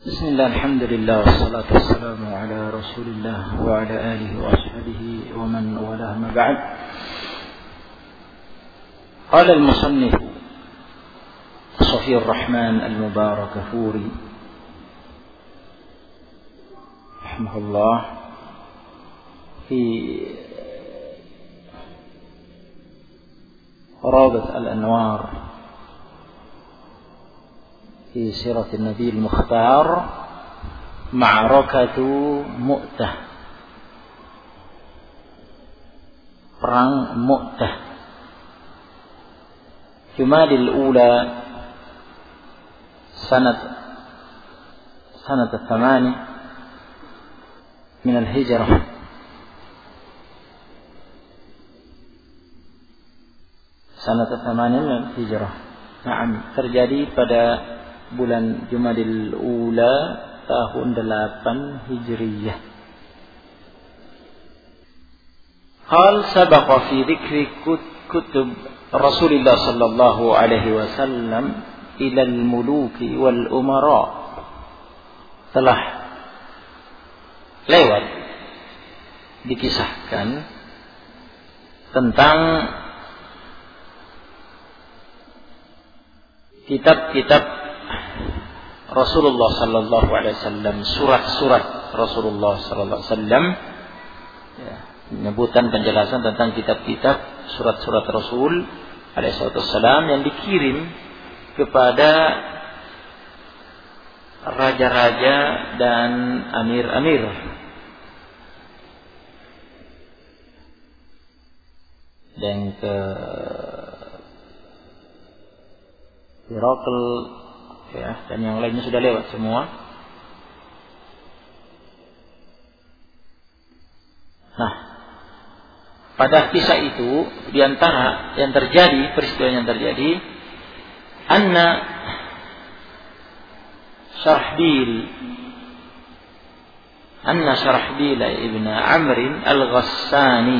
Bismillah, alhamdulillah, wassalatu wassalamu ala rasulillah wa ala alihi wa ashabihi wa man walah ma ba'd. Qala al-musannif Safiyur Rahman al-Mubarakfuri rahimahullah fi Rawdat al-Anwar في سيرة النبي المختار معركة مؤتة perang Mu'tah Jumadil Ula سنة 8 من الهجرة سنة 8 من الهجرة. Nah, terjadi pada bulan Jumadil Ula tahun 8 Hijriyah. Qal sabaqa fi dzikri kutub Rasulullah sallallahu alaihi wasallam ila al-muluki wal umara. Telah lewat dikisahkan tentang kitab-kitab Rasulullah sallallahu alaihi wasallam, surat-surat Rasulullah sallallahu alaihi wasallam, penyebutan penjelasan tentang kitab-kitab surat-surat Rasul alaihi wasallam yang dikirim kepada raja-raja dan amir-amir. Dan ke Herakl, ya, dan yang lainnya sudah lewat semua. Nah, pada kisah itu di antara yang terjadi, peristiwa yang terjadi, anna Syarahbil ibn Amr al-Ghassani,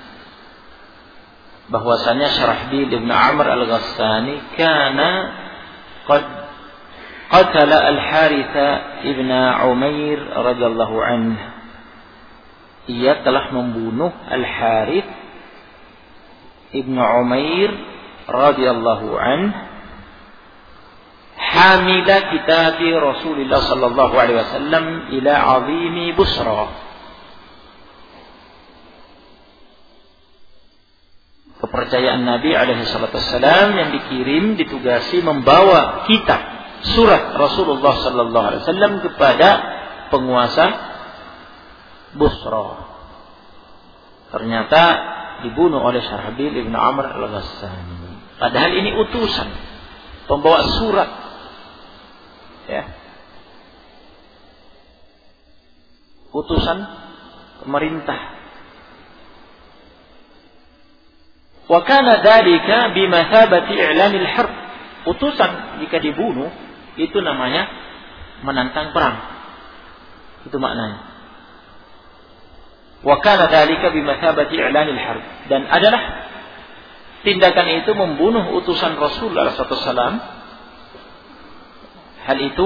bahwasanya Syarahbil ibn Amr al-Ghassani kana qad qatala al-Harith ibn Umair radhiyallahu anhu. Ia telah membunuh Al-Harith ibn Umair radhiyallahu anhu, hamila kitab Rasulullah sallallahu alaihi wasallam ila azimi Busra. Kepercayaan Nabi alaihi salatu wasallam yang dikirim, ditugasi membawa kitab surat Rasulullah sallallahu alaihi wasallam kepada penguasa Busra. Ternyata dibunuh oleh Syarahbil ibn Amr al-Ghassani. Padahal ini utusan pembawa surat, ya, utusan pemerintah. Wa kana dzalika bimathabati i'lanil harb. Utusan jika dibunuh itu namanya menantang perang. Itu maknanya. Wa kana dzalika bimathabati i'lanil harb. Dan adalah tindakan itu membunuh utusan Rasul sallallahu alaihi wasallam. Hal itu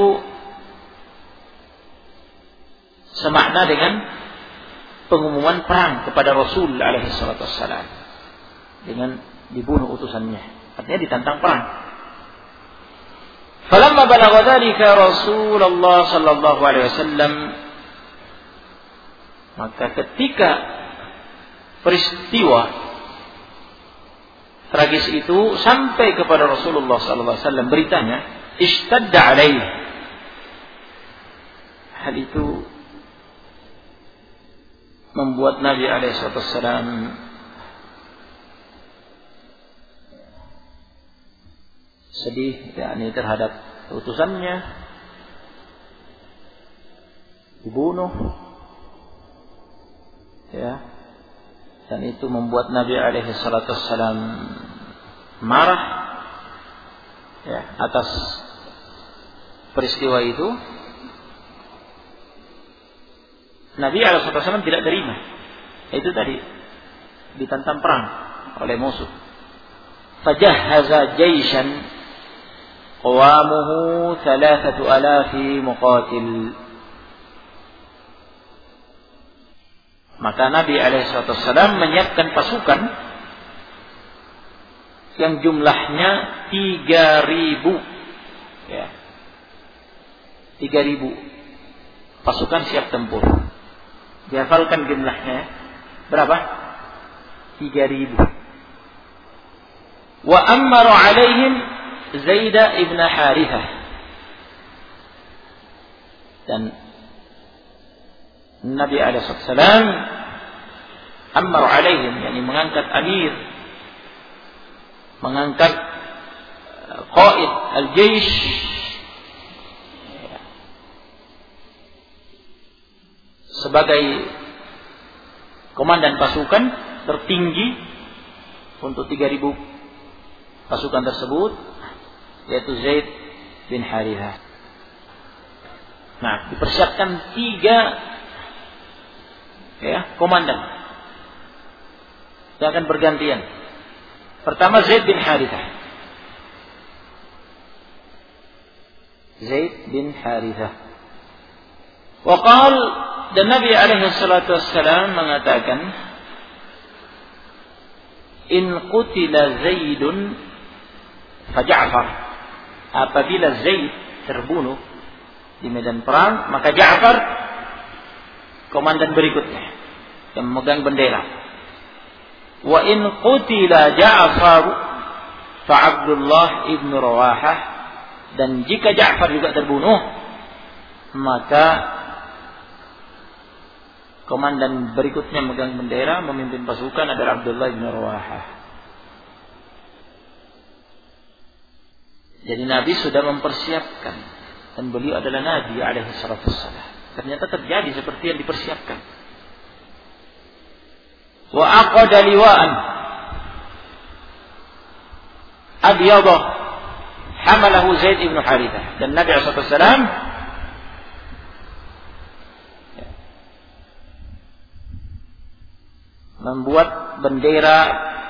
semakna dengan pengumuman perang kepada Rasul alaihi wasallam dengan dibunuh utusannya. Artinya ditantang perang. Falamma balagha dzalika Rasulullah sallallahu alaihi wasallam, maka ketika peristiwa tragis itu sampai kepada Rasulullah sallallahu alaihi wasallam beritanya, ishtadda alaihi. Hal itu membuat Nabi alaihi wasallam sedih, yakni terhadap utusannya dibunuh, ya, dan itu membuat Nabi alaihi salatu wassalam marah, ya, atas peristiwa itu. Nabi alaihi salatu wassalam tidak terima. Itu tadi ditantang perang oleh musuh. Fajahhaza jaishan aqwamuhu 3,000 muqatil. Maka Nabi SAW menyiapkan pasukan yang jumlahnya 3.000. Ya. 3.000 pasukan siap tempur. Dihafalkan jumlahnya berapa? 3.000. Wa ammara alaihim Zaid ibn Harithah. Dan Nabi SAW ammar alaihim, yakni mengangkat amir, mengangkat qaid al-jaysh, sebagai komandan pasukan tertinggi untuk 3.000 pasukan tersebut, yaitu Zaid bin Harithah. Nah, dipersiapkan 3 komandan yang akan bergantian. Pertama Zaid bin Harithah. Zaid bin Harithah. Waqal, dan Nabi alaihi salatu wassalam mengatakan, in qutila Zaidun fa Ja'far. Apabila Zaid terbunuh di medan perang, maka Ja'far komandan berikutnya yang memegang bendera. Wa in qutila Ja'far fa Abdullah ibn Rawahah, dan jika Ja'far juga terbunuh, maka komandan berikutnya memegang bendera, memimpin pasukan adalah Abdullah ibn Rawahah. Jadi Nabi sudah mempersiapkan, dan beliau adalah Nabi alaihi salatu wassalam. Ternyata terjadi seperti yang dipersiapkan. Wa aqada liwa'an abyadha hamalahu Zaid ibn Harithah. Dan Nabi SAW membuat bendera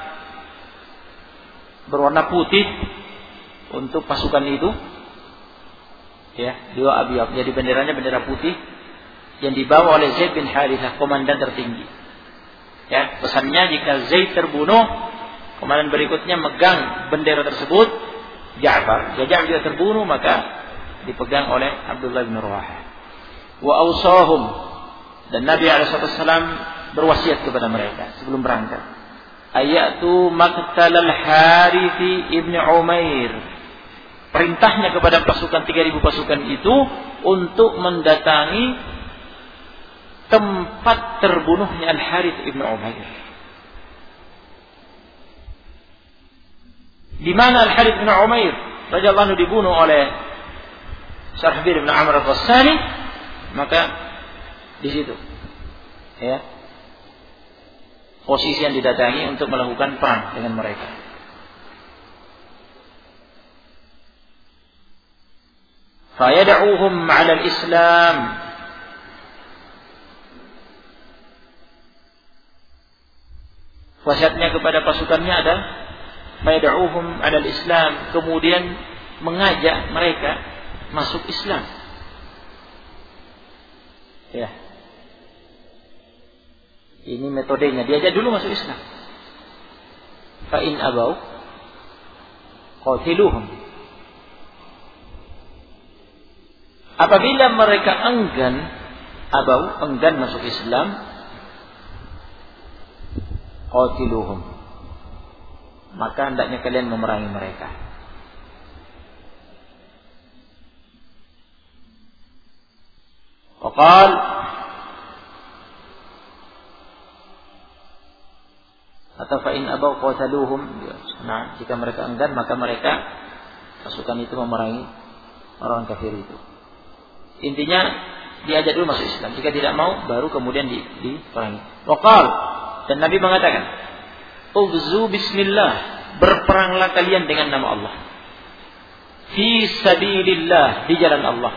berwarna putih untuk pasukan itu. Ya, dua abyad. Jadi benderanya bendera putih yang dibawa oleh Zaid bin Harithah, komandan tertinggi. Ya, pesannya jika Zaid terbunuh, komandan berikutnya megang bendera tersebut Ja'far. Jika Ja'far juga terbunuh, maka dipegang oleh Abdullah bin Rawahah. Wa awsahum, dan Nabi SAW berwasiat kepada mereka sebelum berangkat. Ayatu maqtal al-Harith ibn Umair. Perintahnya kepada pasukan 3.000 pasukan itu untuk mendatangi tempat terbunuhnya Al-Harith ibn Umair. Di mana Al-Harith ibn Umair radhiyallahu anhu dibunuh oleh Syarahbil ibn Amr al-Ghassani, maka di situ ya posisi yang didatangi untuk melakukan perang dengan mereka. Fayad'uhum 'ala al-Islam. Wasiatnya kepada pasukannya ada fayad'uhum 'ala al-Islam, kemudian mengajak mereka masuk Islam. Ya. Ini metodenya, diajak dulu masuk Islam. Fa in abau qatiluhum. Apabila mereka enggan masuk Islam, qatiluhum, maka hendaknya kalian memerangi mereka. Waqal, atau fa in abau qataluhum. Nah, jika mereka enggan, maka mereka pasukan itu memerangi orang kafir itu. Intinya diajak dulu masuk Islam. Jika tidak mau, baru kemudian diperangi. Waqal, dan Nabi mengatakan, "Ughzu bismillah, berperanglah kalian dengan nama Allah. Fi sabilillah, di jalan Allah.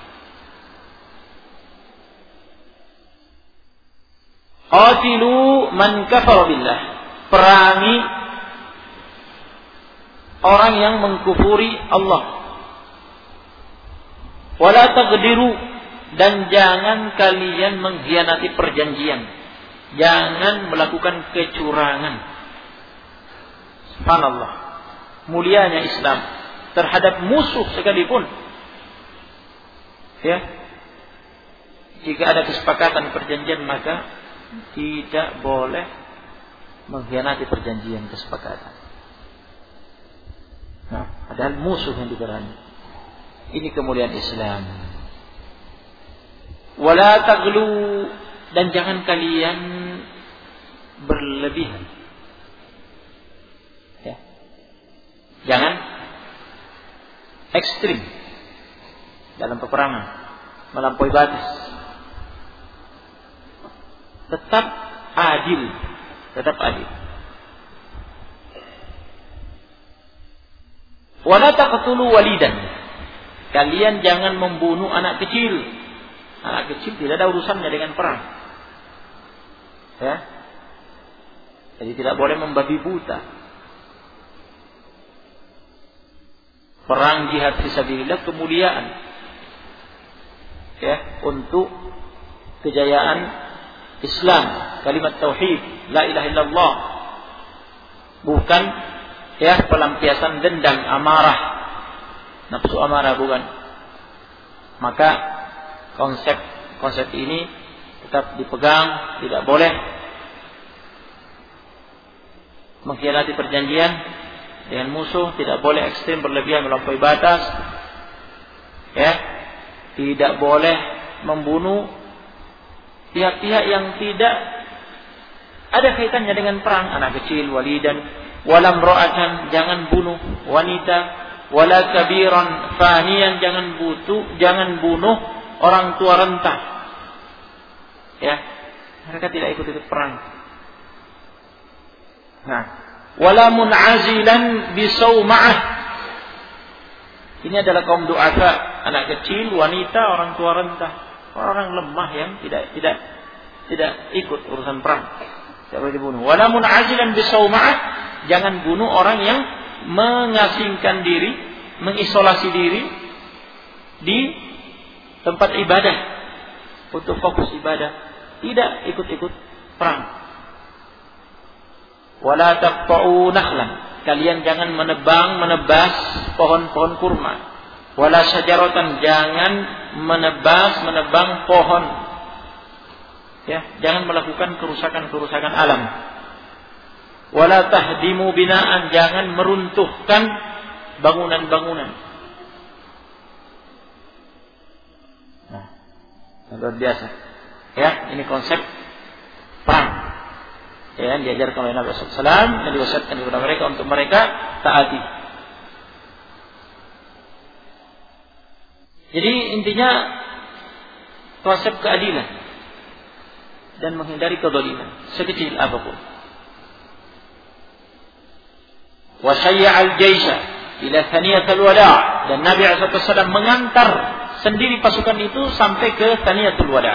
Qatilu man kafara billah, perangi orang yang mengkufuri Allah. Wala taqdiru, dan jangan kalian mengkhianati perjanjian. Jangan melakukan kecurangan. Subhanallah. Mulianya Islam terhadap musuh sekalipun. Ya. Jika ada kesepakatan perjanjian, maka tidak boleh mengkhianati perjanjian kesepakatan. Nah, padahal musuh yang diperangi. Ini kemuliaan Islam. Wala taghlu, dan jangan kalian berlebihan. Ya. Jangan ekstrim dalam peperangan, melampaui batas. Tetap adil. Wala taqtulu walidan, kalian jangan membunuh anak kecil. Anak kecil tidak ada urusannya dengan perang. Ya. Jadi tidak boleh membabi buta. Perang jihad fisabilillah kemuliaan. Ya, untuk kejayaan Islam, kalimat tauhid, la ilaha illallah. Bukan ya pelampiasan dendam, amarah, nafsu amarah, bukan. Maka konsep ini tetap dipegang, tidak boleh mengkhianati perjanjian dengan musuh, tidak boleh ekstrem berlebihan melampaui batas. Ya, tidak boleh membunuh pihak-pihak yang tidak ada kaitannya dengan perang, anak kecil, walidan, walam ro'atan, jangan bunuh wanita, wala kabiran fanian, jangan bunuh orang tua renta. Ya, mereka tidak ikut perang. Nah, wala mun'azilan bisauma'ah. Ini adalah kaum du'afa, anak kecil, wanita, orang tua renta, orang lemah yang tidak ikut urusan perang. Tidak boleh dibunuh. Wala mun'azilan bisauma'ah, jangan bunuh orang yang mengasingkan diri, mengisolasi diri di tempat ibadah untuk fokus ibadah, tidak ikut perang. Wala taqta'u nakhlan, kalian jangan menebas pohon-pohon kurma. Wala syajaratan, jangan menebang pohon. Ya, jangan melakukan kerusakan alam. Wala tahdimu binaan, jangan meruntuhkan bangunan-bangunan. Nah, luar biasa. Ya, ini konsep perang. Ya, diajarkan oleh Nabi sallallahu alaihi wasallam dan diwasiatkan kepada mereka untuk mereka taati. Jadi intinya konsep keadilan dan menghindari kezaliman sekecil apapun. Wa syai'al jaisha ila thaniyatul wada', dan Nabi sallallahu alaihi wasallam mengantar sendiri pasukan itu sampai ke thaniyatul wada'.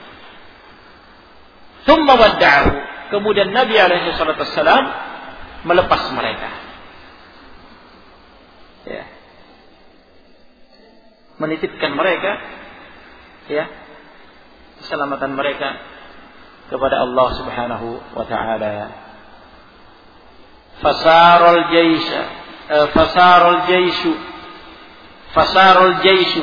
Tsumma wadda'ahu, kemudian Nabi alaihi wasallam melepas mereka. Ya. Menitipkan mereka, ya, keselamatan mereka kepada Allah Subhanahu wa taala. Fasarul jaishu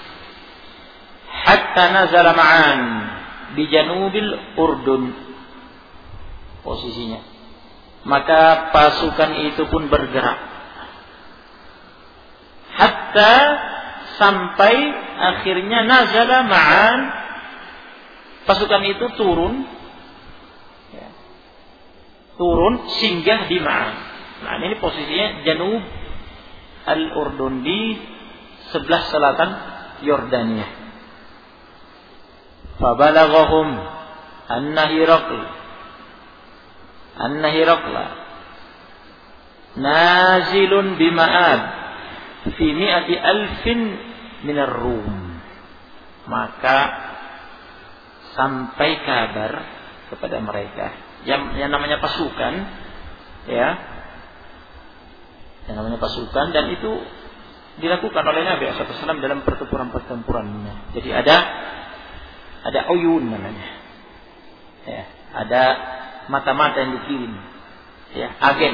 hatta nazala ma'an di janubil Urdun. Posisinya, maka pasukan itu pun bergerak hatta sampai akhirnya nazala ma'an, pasukan itu turun singgah di Ma'an. Nah, ini posisinya Janub al-Urdun, di sebelah selatan Yordania. Fabalaghahum anna Hirakla nazilun bima'ad fi mi'ati alfin minar Rum. Maka sampai kabar kepada mereka, yang namanya pasukan, ya, yang namanya pasukan, dan itu dilakukan oleh Nabi SAW dalam pertempuran-pertempurannya. Jadi ada uyun namanya. Ya, ada mata-mata yang dikirim. Ya, agen.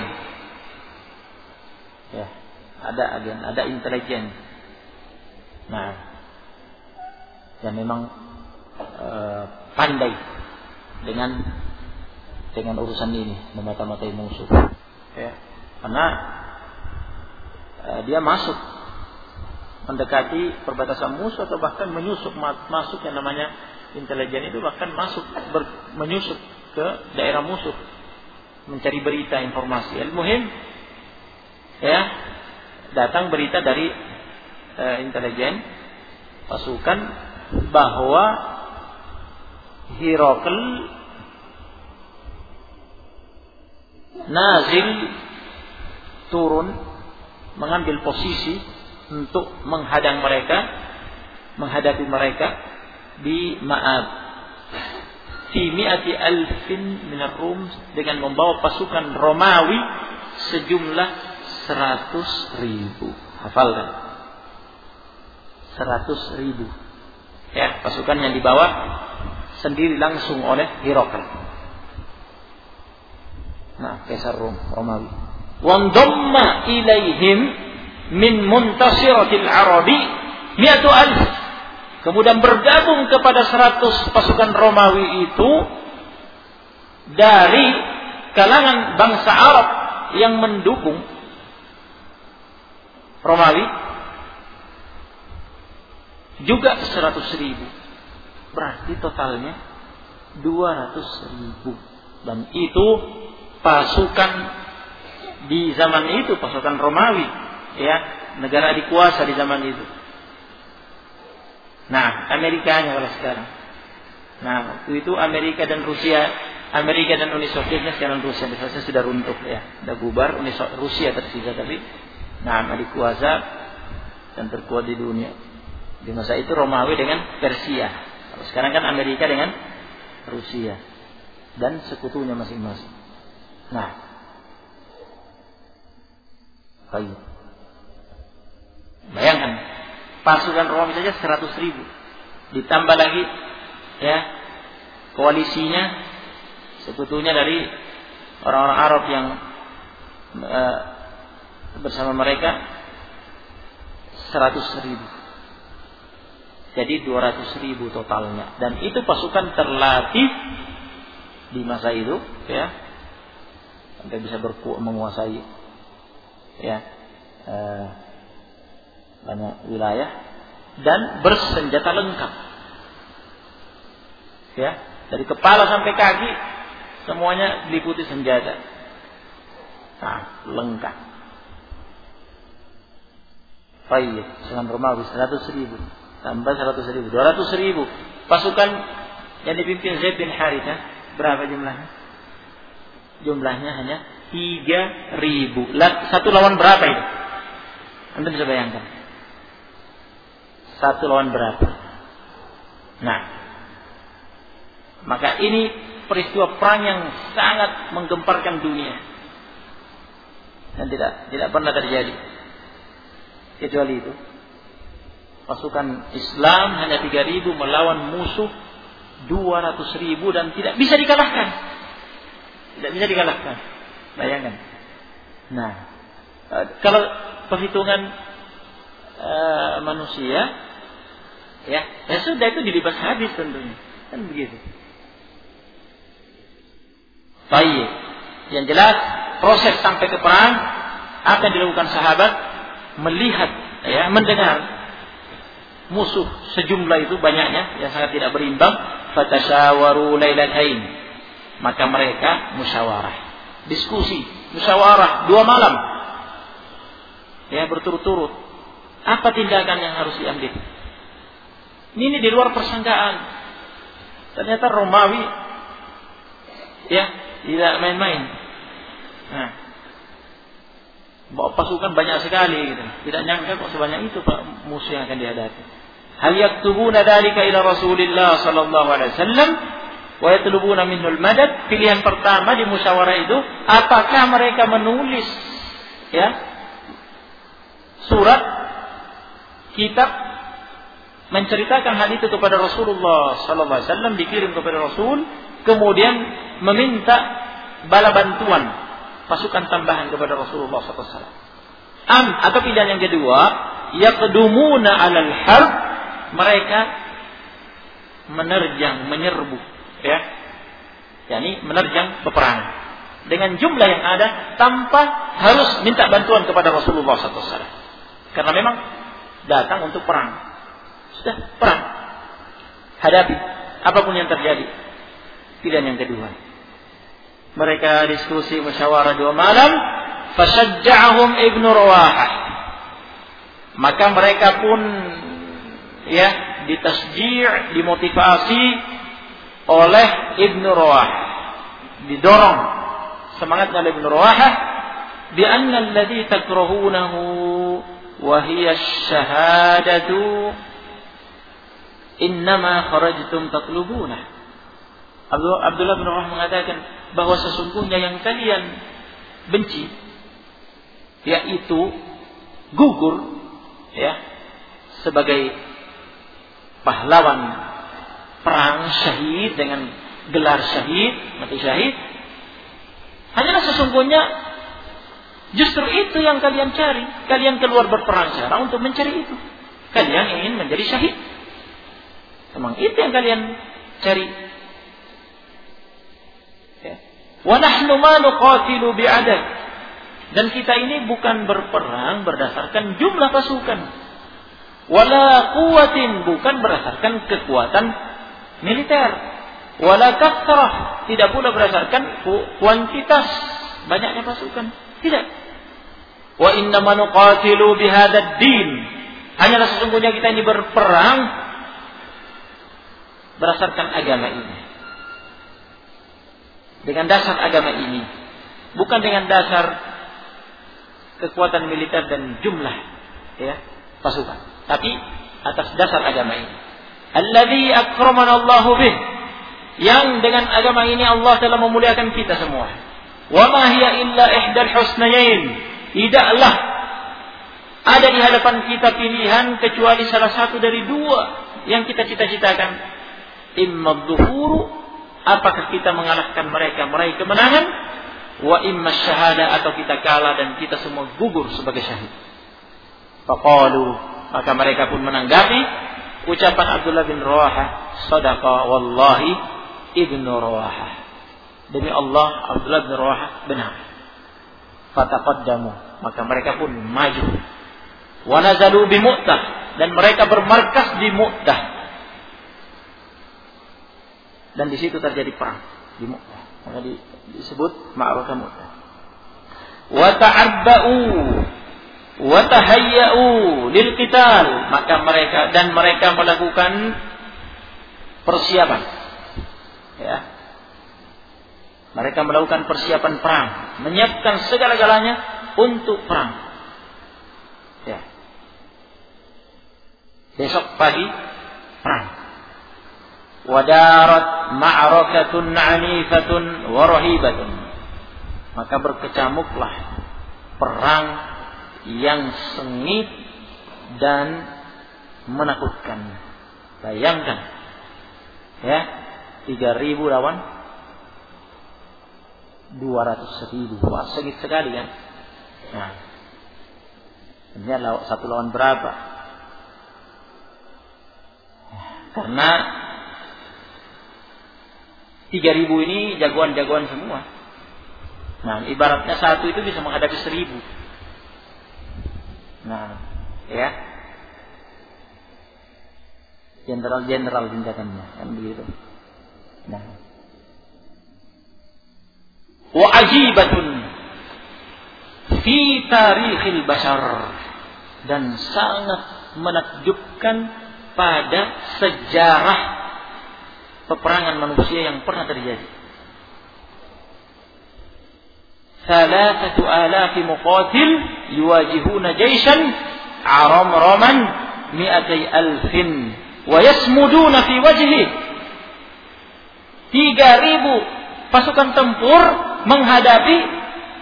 Ya, ada agen, ada intelijen. Nah, yang memang pandai dengan urusan ini, memata-matai musuh. Ya, karena dia mendekati perbatasan musuh atau bahkan masuk yang namanya intelijen itu, bahkan menyusup ke daerah musuh mencari berita informasi. Al-muhim ya, datang berita dari intelijen pasukan bahwa Herakl nazil turun mengambil posisi untuk menghadapi mereka di Ma'ab fi mi'ati alfin minar Rum, dengan membawa pasukan Romawi sejumlah 100.000. Hafalkan, 100.000. Ya, pasukan yang dibawa sendiri langsung oleh Herakl. Nah, Kaisar Romawi. Wandamma ilaihim min muntasiratil Arabi 100.000. Kemudian bergabung kepada 100 pasukan Romawi itu dari kalangan bangsa Arab yang mendukung Romawi juga 100.000. Berarti totalnya 200.000. Dan itu pasukan di zaman itu, pasukan Romawi, ya, negara dikuasa di zaman itu. Nah, Amerikanya kalau sekarang. Nah, waktu itu Amerika dan Uni Sovietnya sekarang Rusia biasanya sudah runtuh ya, sudah bubar. Rusia tersisa tapi adik kuasa dan terkuat di dunia. Di masa itu Romawi dengan Persia. Kalau sekarang kan Amerika dengan Rusia dan sekutunya masing-masing. Nah, baik. Bayangkan, pasukan Romawi saja 100.000. Ditambah lagi ya koalisinya, sekutunya dari orang-orang Arab yang bersama mereka 100.000. Jadi 200.000 totalnya. Dan itu pasukan terlatih di masa itu ya, sampai bisa menguasai ya banyak wilayah dan bersenjata lengkap. Ya, dari kepala sampai kaki semuanya diliputi senjata. Nah, lengkap. Baik, dengan Romawi 100.000 tambah 100.000, 200.000. Pasukan yang dipimpin Zaid bin Harithah berapa jumlahnya? Jumlahnya hanya 3.000. Satu lawan berapa itu? Anda bisa bayangkan. Satu lawan berapa? Nah, maka ini peristiwa perang yang sangat menggemparkan dunia dan tidak pernah terjadi kecuali itu. Pasukan Islam hanya 3.000 melawan musuh 200.000 dan tidak bisa dikalahkan. Tidak bisa dikalahkan. Bayangkan. Nah, kalau perhitungan manusia ya sudah, itu dilibas habis tentunya. Kan begitu. Baik. Yang jelas proses sampai ke perang, apa yang dilakukan sahabat, melihat ya, mendengar musuh sejumlah itu banyaknya yang sangat tidak berimbang, fatasyawaru lailatain, maka mereka musyawarah, diskusi, musyawarah 2 malam ya, berturut-turut apa tindakan yang harus diambil. Ini di luar persangkaan. Ternyata Romawi ya tidak main-main. Nah, bawa pasukan banyak sekali gitu. Tidak nyangka kok sebanyak itu Pak musuh yang akan dihadapi. Hal yaktubuna dzalika ila Rasulillah sallallahu alaihi wasallam wa yatlubuna minhu al-madad. Pilihan pertama di musyawarah itu, apakah mereka menulis ya surat kitab menceritakan hal itu kepada Rasulullah sallallahu alaihi wasallam, dikirim kepada Rasul, kemudian meminta bala bantuan pasukan tambahan kepada Rasulullah sallallahu alaihi wasallam. Atau pilihan yang kedua, yaqdumuna 'alal harb, mereka menerjang, menyerbu, ya. yakni menerjang peperangan dengan jumlah yang ada tanpa harus minta bantuan kepada Rasulullah sallallahu alaihi wasallam. Karena memang datang untuk perang. Sudah perang, hadapi apapun yang terjadi. Pilihan yang kedua, mereka diskusi musyawarah 2 malam. Fasajja'ahum Ibnu Rawahah, maka mereka pun ditasji', dimotivasi oleh Ibnu Rawahah, didorong semangatnya oleh Ibnu Rawahah, bi anna alladhi takrahunahu wa hiya asyhadatu innama kharajtum tatlubuna. Abdullah bin Rawahah mengatakan bahwa sesungguhnya yang kalian benci yaitu gugur sebagai pahlawan perang, syahid dengan gelar syahid, mati syahid. Hanyalah sesungguhnya justru itu yang kalian cari. Kalian keluar berperang sekarang untuk mencari itu. Kalian ingin menjadi syahid. Memang itu yang kalian cari. Wa nahnu ma nuqatilu bi'adad. Dan kita ini bukan berperang berdasarkan jumlah pasukan. Wala quwwatin, bukan berdasarkan kekuatan militer. Wala kathrah, tidak pula berdasarkan kuantitas banyaknya pasukan. Tidak. Wa innama nuqatilu bihadzal din. Hanyalah sesungguhnya kita ini berperang berdasarkan agama ini. Dengan dasar agama ini, bukan dengan dasar kekuatan militer dan jumlah pasukan, tapi atas dasar agama ini. Alladzi akramana Allahu bih, yang dengan agama ini Allah telah memuliakan kita semua. Wa ma hiya illa ihdal husnayain, tidaklah ada di hadapan kita pilihan kecuali salah satu dari 2 yang kita cita-citakan. Imma dhuhuru, apakah kita mengalahkan mereka, meraih kemenangan, wa imma syahada, atau kita kalah dan kita semua gugur sebagai syahid. Faqalu, maka mereka pun menanggapi ucapan Abdullah bin Rawahah, sadaqa wallahi Ibnu Rawahah, demi Allah Abdullah bin Rawahah benar. Fataqaddamu, maka mereka pun maju. Wa nazalu bi Mu'tah, dan mereka bermarkas di Mu'tah. Dan di situ terjadi perang di Mu'tah. Maka disebut Ma'rakah Mu'tah. Wa ta'abba'u wa tahayya'u lil qital, maka mereka melakukan persiapan. Mereka melakukan persiapan perang, menyiapkan segala-galanya untuk perang. Besok pagi perang. Wadarat ma'rakatun 'anifatun wa rahibatun, maka berkecamuklah perang yang sengit dan menakutkan. Bayangkan 3.000 lawan 200.000. Wah, sengit sekali kan. Nah, ini satu lawan berapa? Karena 3.000 ini jagoan-jagoan semua. Nah, ibaratnya satu itu bisa menghadapi 1.000. Nah, jenderal-jenderal tindakannya kan begitu. Nah, wa ajibatun fi tarikhil bashar, dan sangat menakjubkan pada sejarah peperangan manusia yang pernah terjadi. 3,000 muqatil yuwajihuna jaishan aramraman 200,000 wa yasmuduna fi wajhi. 3.000 pasukan tempur menghadapi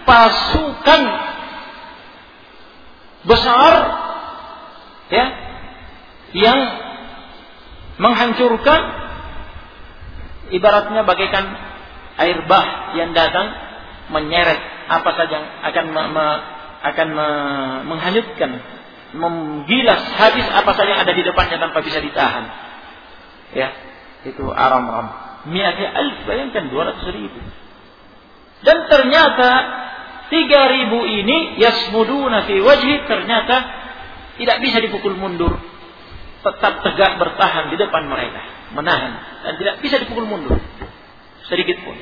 pasukan besar yang menghancurkan, ibaratnya bagaikan air bah yang datang menyeret apa saja yang akan menghanyutkan, menggilas habis apa saja yang ada di depannya tanpa bisa ditahan. Ya, itu aram-ram. Mi'ati alf, bayangkan 200.000. Dan ternyata 3.000 ini yasmuduna fi wajhi, ternyata tidak bisa dipukul mundur. Tetap tegak bertahan di depan mereka, menahan, dan tidak bisa dipukul mundur sedikit pun.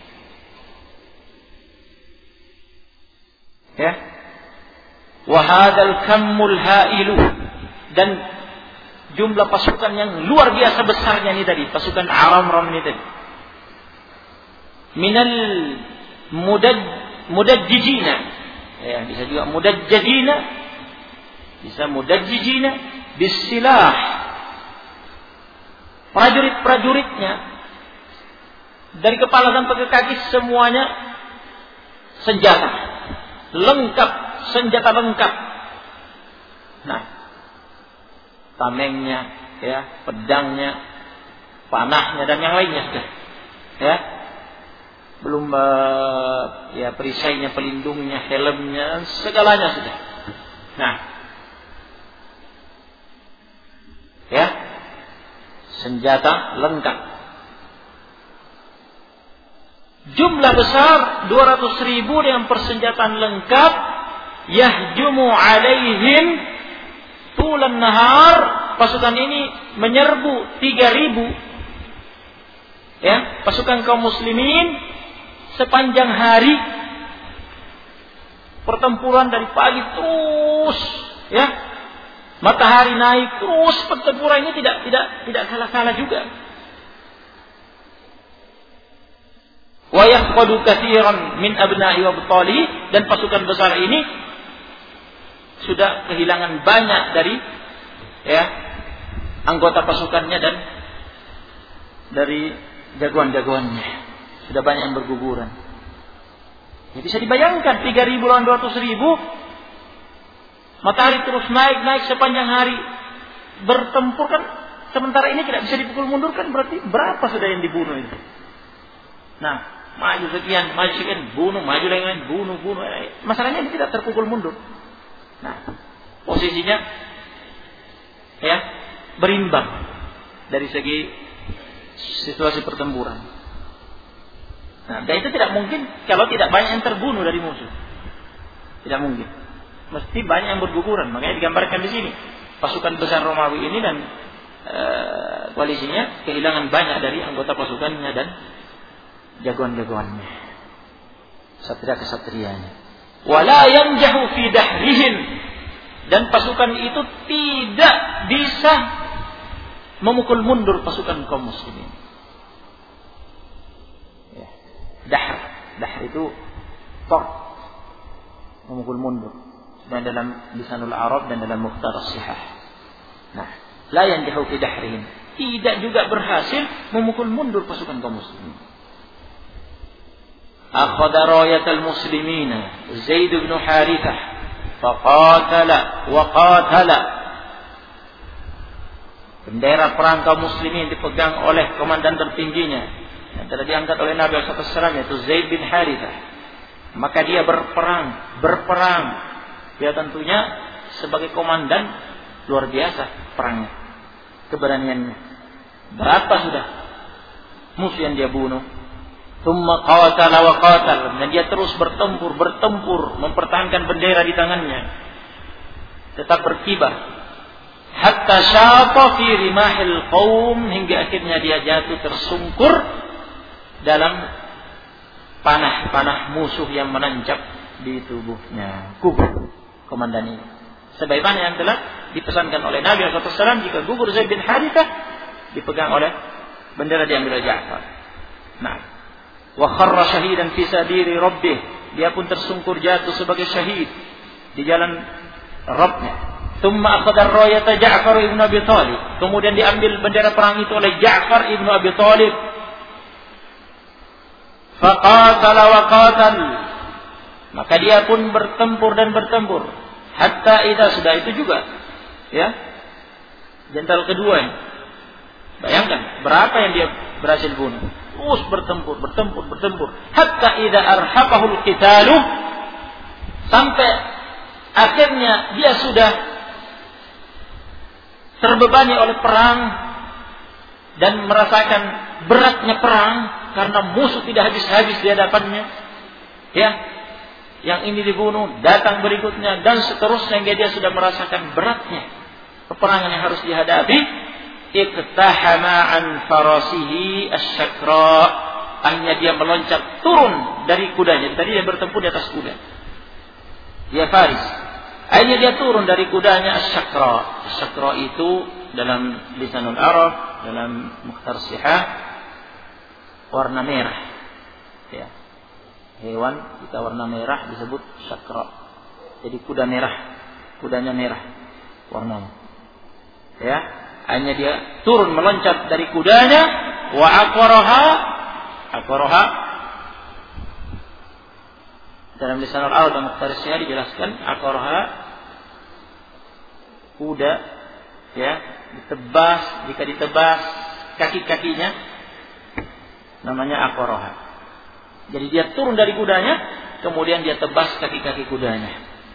Ya. Wa hadzal kammul hailu, dan jumlah pasukan yang luar biasa besarnya ini tadi, pasukan Aram-Ram ini tadi. Minal mudajjijina, ya, bisa juga mudajjajina, bisa mudajjijina bisilah. Prajurit-prajuritnya dari kepala sampai ke kaki semuanya senjata lengkap, senjata lengkap. Nah, tamengnya, ya, pedangnya, panahnya dan yang lainnya sudah. Ya. Belum ya perisainya, pelindungnya, helmnya, segalanya sudah. Nah, ya, senjata lengkap. Jumlah besar 200.000 dengan persenjataan lengkap. Yahjumu alaihim tulan nahar. Pasukan ini menyerbu 3.000, ya, pasukan kaum muslimin sepanjang hari. Pertempuran dari pagi terus, ya, matahari naik terus, pertempuran ini tidak kalah-kalah juga. Wa yaqadu katsiran min abna'i wa abtali, dan pasukan besar ini sudah kehilangan banyak dari, ya, anggota pasukannya dan dari jagoan-jagoannya. Sudah banyak yang berguguran. Ya, bisa dibayangkan 3.000 lawan 200.000, matahari terus naik sepanjang hari bertempur kan, sementara ini tidak bisa dipukul mundur kan, berarti berapa sudah yang dibunuh itu. Nah, maju sekian, bunuh, maju lain, bunuh. Masalahnya ini tidak terpukul mundur. Nah, posisinya, ya, berimbang dari segi situasi pertempuran. Nah, dan itu tidak mungkin kalau tidak banyak yang terbunuh dari musuh. Tidak mungkin. Mesti banyak yang berguguran. Makanya digambarkan di sini. Pasukan besar Romawi ini dan koalisinya kehilangan banyak dari anggota pasukannya dan jagoan-jagoannya, satria-kesatrianya. Wala yanjahu fi dahrihim, dan pasukan itu tidak bisa memukul mundur pasukan kaum muslimin. Ya. Dahr itu tor, memukul mundur. Dan dalam lisanul Arab dan dalam Mukhtar as-Sihah. Nah, la yanjahu fi dahrihim, tidak juga berhasil memukul mundur pasukan kaum muslimin. أخذ راية المسلمين زيد بن حارثة فقاتل وقاتل. Bendera perang kaum muslimin dipegang oleh komandan tertingginya yang telah diangkat oleh Nabi SAW, yaitu Zaid bin Harithah. Maka dia berperang. Dia tentunya sebagai komandan luar biasa perangnya, keberaniannya. Berapa sudah musuh yang dia bunuh? Tsumma qatala wa qatal, dan dia terus bertempur, mempertahankan bendera di tangannya, tetap berkibar. Hatta syata fi rimahil qaum, hingga akhirnya dia jatuh tersungkur dalam panah-panah musuh yang menancap di tubuhnya. Gugur komandan ini. Sebagaimana yang telah dipesankan oleh Nabi SAW, jika gugur Zaid bin Harithah, dipegang oleh bendera diambil oleh Ja'far. Nah, wa kharra syahidan fi sadiri rabbih, dia pun tersungkur jatuh sebagai syahid di jalan Rabbnya. Tsumma akhadha ar-rayata Ja'far ibn Abi Thalib, kemudian diambil bendera perang itu oleh Ja'far ibn Abi Thalib. Faqatala wa qatal, maka dia pun bertempur dan bertempur. Hatta idza, sudah itu juga, ya, Jenderal kedua ini. Bayangkan berapa yang dia berhasil bunuh. Terus bertempur. Hatta idza arhaqahul qitalu, sampai akhirnya dia sudah terbebani oleh perang dan merasakan beratnya perang karena musuh tidak habis-habis di hadapannya. Ya, yang ini dibunuh, datang berikutnya dan seterusnya hingga dia sudah merasakan beratnya peperangan yang harus dihadapi. Iqtahama an farasihi asy-syakra, hanya dia meloncat turun dari kudanya. Tadi dia bertempur di atas kuda, dia faris. Akhirnya dia turun dari kudanya asy-syakra. Asy-syakra itu dalam lisanul Arab, dalam Mukhtar Sihah, warna merah. Ya. Hewan kita warna merah disebut syakra. Jadi kuda merah, kudanya merah warnanya. Ya, hanya dia turun meloncat dari kudanya, wa aqaraha dalam lisan al-Arab dan Mukhtar Sihah dijelaskan aqaraha kuda, ya, ditebas, jika ditebas kaki-kakinya namanya aqaraha. Jadi dia turun dari kudanya, kemudian dia tebas kaki-kaki kudanya.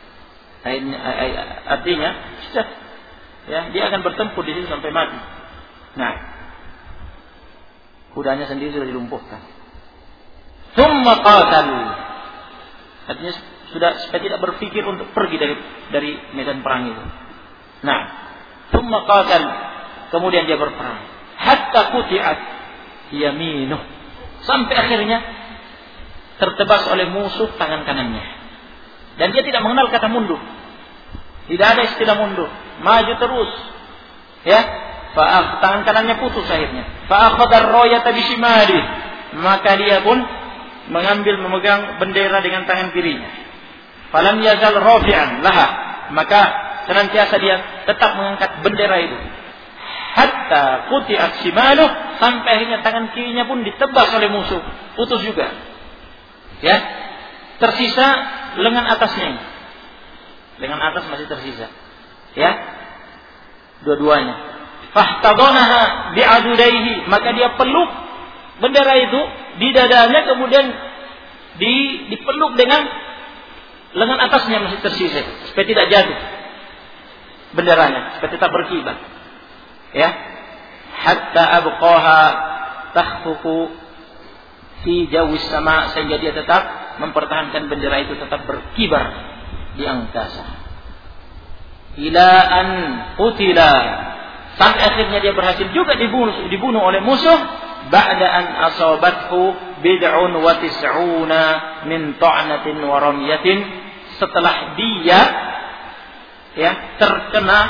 Artinya, ya, dia akan bertempur di situ sampai mati. Nah, kudanya sendiri sudah dilumpuhkan. Tsumma qatal. Artinya sudah supaya tidak berpikir untuk pergi dari medan perang itu. Nah, tsumma qatal. Kemudian dia berperang. Hatta quti'at yaminuh. Sampai akhirnya tertebas oleh musuh tangan kanannya. Dan dia tidak mengenal kata mundur. Tidak ada istilah mundur. Maju terus. Ya. Tangan kanannya putus akhirnya. Fa'akhadha ar-rayata bishimali. Maka dia pun memegang bendera dengan tangan kirinya. Falam yazal rafi'an laha. Maka senantiasa dia tetap mengangkat bendera itu. Hatta quti'at shimaluh, sampai akhirnya tangan kirinya pun ditebas oleh musuh. Putus juga. Ya. Tersisa lengan atasnya ini. Lengan atas masih tersisa. Ya. Dua-duanya. Fahtadanaha bi'adudaihi, maka dia peluk bendera itu di dadanya, kemudian dipeluk dengan lengan atasnya masih tersisa supaya tidak jatuh benderanya, supaya tetap berkibar. Ya. Hatta abqaha takhfuqu fi jawis sama, sehingga dia tetap mempertahankan bendera itu tetap berkibar di angkasa. Ila an qutila, sampai akhirnya dia berhasil juga dibunuh oleh musuh. Ba'da an asabathu bid'un wa tis'una min ta'natin wa ramyatin, setelah dia, ya, terkena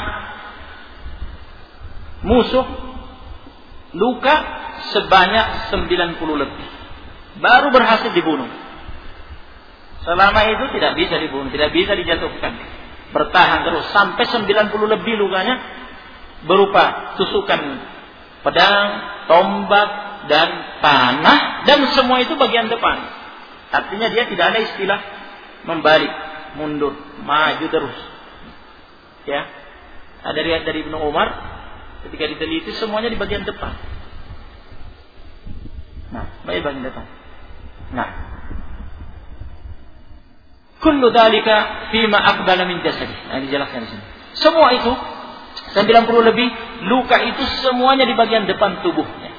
musuh luka sebanyak 90 lebih, baru berhasil dibunuh. Selama itu tidak bisa dibunuh, tidak bisa dijatuhkan. Bertahan terus sampai 90 lebih lukanya, berupa tusukan pedang, tombak, dan panah, dan semua itu bagian depan. Artinya dia tidak ada istilah membalik, mundur, maju terus. Ya. Ada riwayat dari Ibnu Umar, ketika diteliti semuanya di bagian depan. Nah, bagian depan. Nah, kullu dzalika fima aqbala min jasadi. Nah, dijelaskan di sini. Semua itu 90 lebih luka itu semuanya di bagian depan tubuhnya.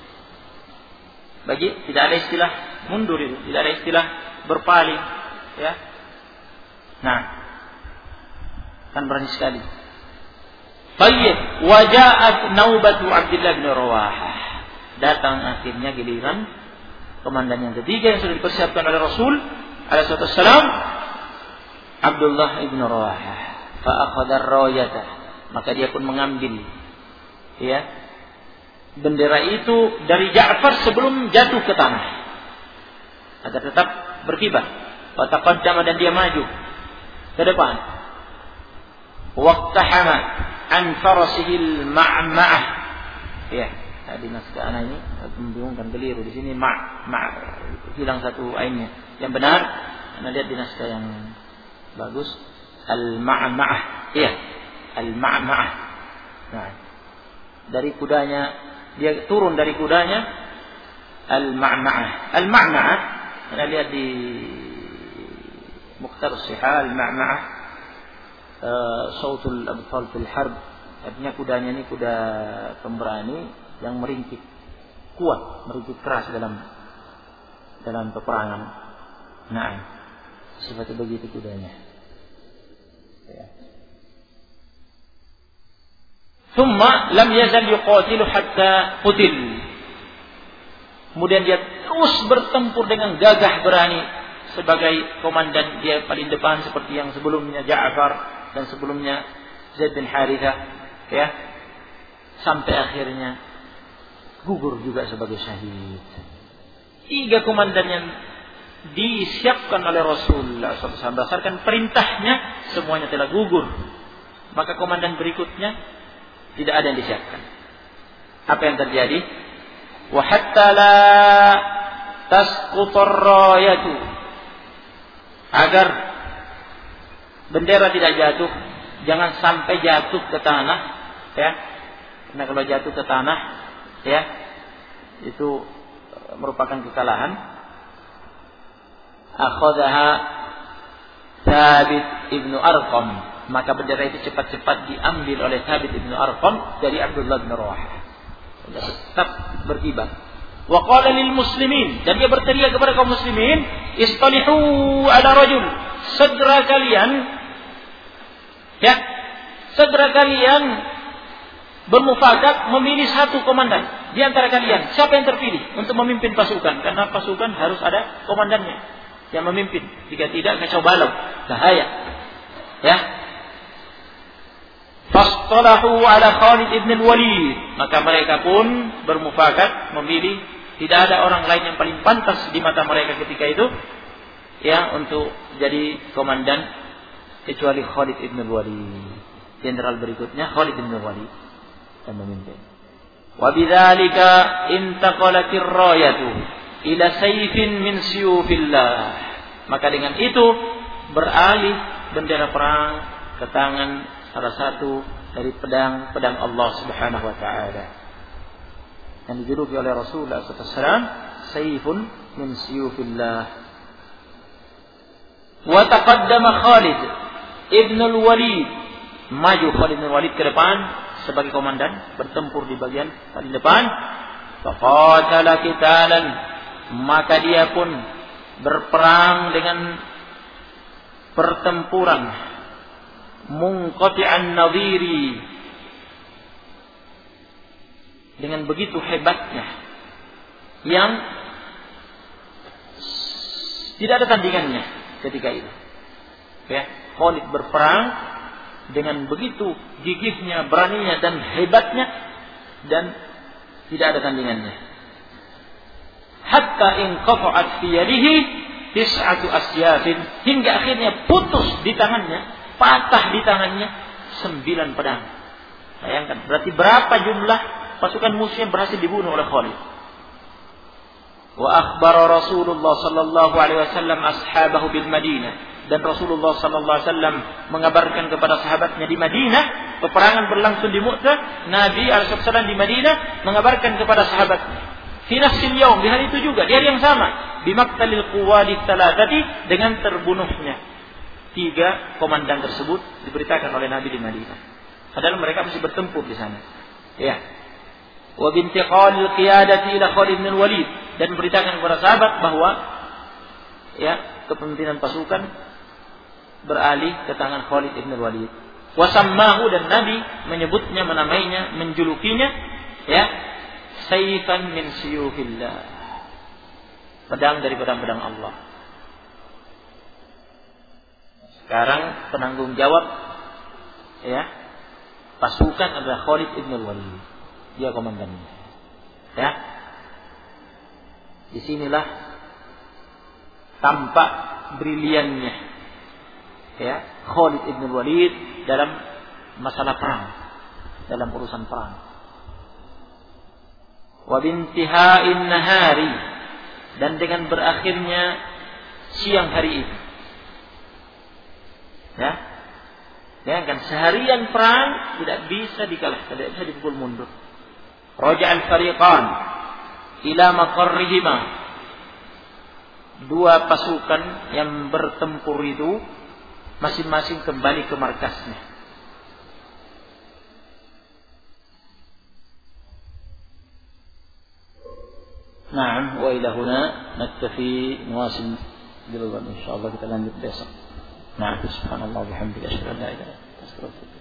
Tidak ada istilah mundur itu, tidak ada istilah berpaling, ya. Nah, kan berani sekali. Baik, waja'at naubatu Abdullah bin Rawahah. Datang akhirnya giliran komandan yang ketiga yang sudah dipersiapkan oleh Rasul alaihi wasallam, Abdullah bin Rawahah. Fa akhadha ar-rayata, maka dia pun mengambil, ya, bendera itu dari Ja'far sebelum jatuh ke tanah, agar tetap berkibar. Fa taqaddama, dan dia maju ke depan. Waqtahama an farasihi al-ma'ma'ah. Ya, di naskah ana ini membingungkan, keliru di sini hilang satu ainnya. Yang benar Anda lihat di naskah yang bagus, al-ma'ma'ah. Iya, al-ma'ma'ah. Nah, dari kudanya, dia turun dari kudanya al-ma'ma'ah. Al-ma'ma'ah, kita lihat di Mukhtar Sihah, al-ma'ma'ah sautul abtal fil harb, artinya kudanya ini kuda pemberani yang meringkik kuat, meringkik keras dalam peperangan. Nah, seperti begitu kudanya. Ya. Thumma lam yazal yuqatilu hatta qutil. Kemudian dia terus bertempur dengan gagah berani sebagai komandan, dia paling depan seperti yang sebelumnya Ja'far dan sebelumnya Zaid bin Harithah, ya. Sampai akhirnya gugur juga sebagai syahid. 3 komandan yang disiapkan oleh Rasulullah SAW berdasarkan perintahnya semuanya telah gugur. Maka komandan berikutnya tidak ada yang disiapkan. Apa yang terjadi? Wa hatta la tasqutur rayatu, agar bendera tidak jatuh, jangan sampai jatuh ke tanah, ya. Karena kalau jatuh ke tanah, ya, itu merupakan kekalahan. Akhadha Thabit ibnu Arqam, maka bendera itu cepat-cepat diambil oleh Thabit ibnu Arqam dari Abdullah bin Rawahah. Tetap berkibar. Wa qala lil muslimin, dan dia berteriak kepada kaum muslimin, istalihu ala rajul, segera kalian, ya, segera kalian bermufakat memilih satu komandan di antara kalian. Siapa yang terpilih untuk memimpin pasukan? Karena pasukan harus ada komandannya yang memimpin. Jika tidak, kacau balau, bahaya. Ya. Fastalahu ala Khalid ibn al-Walid, maka mereka pun bermufakat memilih, tidak ada orang lain yang paling pantas di mata mereka ketika itu, ya, untuk jadi komandan kecuali Khalid ibn al-Walid. Jenderal berikutnya Khalid ibn al-Walid yang memimpin. Wa bidzalika intaqalatir rayatu ila sayfin min siyufillah, maka dengan itu beralih bendera perang ke tangan salah satu dari pedang Allah Subhanahu wa taala yang dijuluki oleh Rasulullah SAW sayfun min siyufillah. Wa taqaddama Khalid ibn al-Walid, maju Khalid ibn al-Walid ke depan sebagai komandan, bertempur di bagian paling depan. Faqatala qitalan, maka dia pun berperang dengan pertempuran munqati'an nadhiri, dengan begitu hebatnya yang tidak ada tandingannya ketika itu. Ya, Khalid berperang dengan begitu gigihnya, beraninya dan hebatnya, dan tidak ada tandingannya. Hatta in qata'at fi yadihi tis'atu asyafin, hingga akhirnya putus di tangannya, patah di tangannya 9 pedang. Bayangkan, berarti berapa jumlah pasukan musuh yang berhasil dibunuh oleh Khalid. Wa akhbara Rasulullah sallallahu alaihi wasallam ashabahu bil Madinah, dan Rasulullah sallallahu alaihi wasallam mengabarkan kepada sahabatnya di Madinah, peperangan berlangsung di Mu'tah, Nabi alaihi wasallam di Madinah mengabarkan kepada sahabatnya fi nafsil yaum, di hari itu juga, di hari yang sama, bi maqtalil quwadi thalathati, dengan terbunuhnya 3 komandan tersebut, diberitakan oleh Nabi di Madinah. Padahal mereka masih bertempur di sana. Ya. Wa bintiqalil qiyadati ila Khalid bin Walid, dan memberitakan kepada sahabat bahwa, ya, kepemimpinan pasukan beralih ke tangan Khalid bin Walid. Wa sammahu, dan Nabi menyebutnya, menamainya, menjulukinya, ya, sayfan min siyufillah, pedang dari pedang-pedang Allah. Sekarang penanggung jawab, ya, pasukan adalah Khalid bin Walid. Dia komandannya. Ya. Disinilah tampak briliannya, ya, Khalid bin Walid dalam masalah perang, dalam urusan perang. Wa bintiha'in nahari, dan dengan berakhirnya siang hari itu. Ya. Bayangkan, seharian perang tidak bisa dikalahkan, tidak bisa dipukul mundur. Raja'al fariqan ila maqarrihima. Dua pasukan yang bertempur itu masing-masing kembali ke markasnya. Naam, wa ila huna naktafi, nuwasil bil ghadan insyaallah, kita lanjut besok. Nah, subhanallah wa bihamdihi asyhadu an la ilaha illa anta astaghfiruka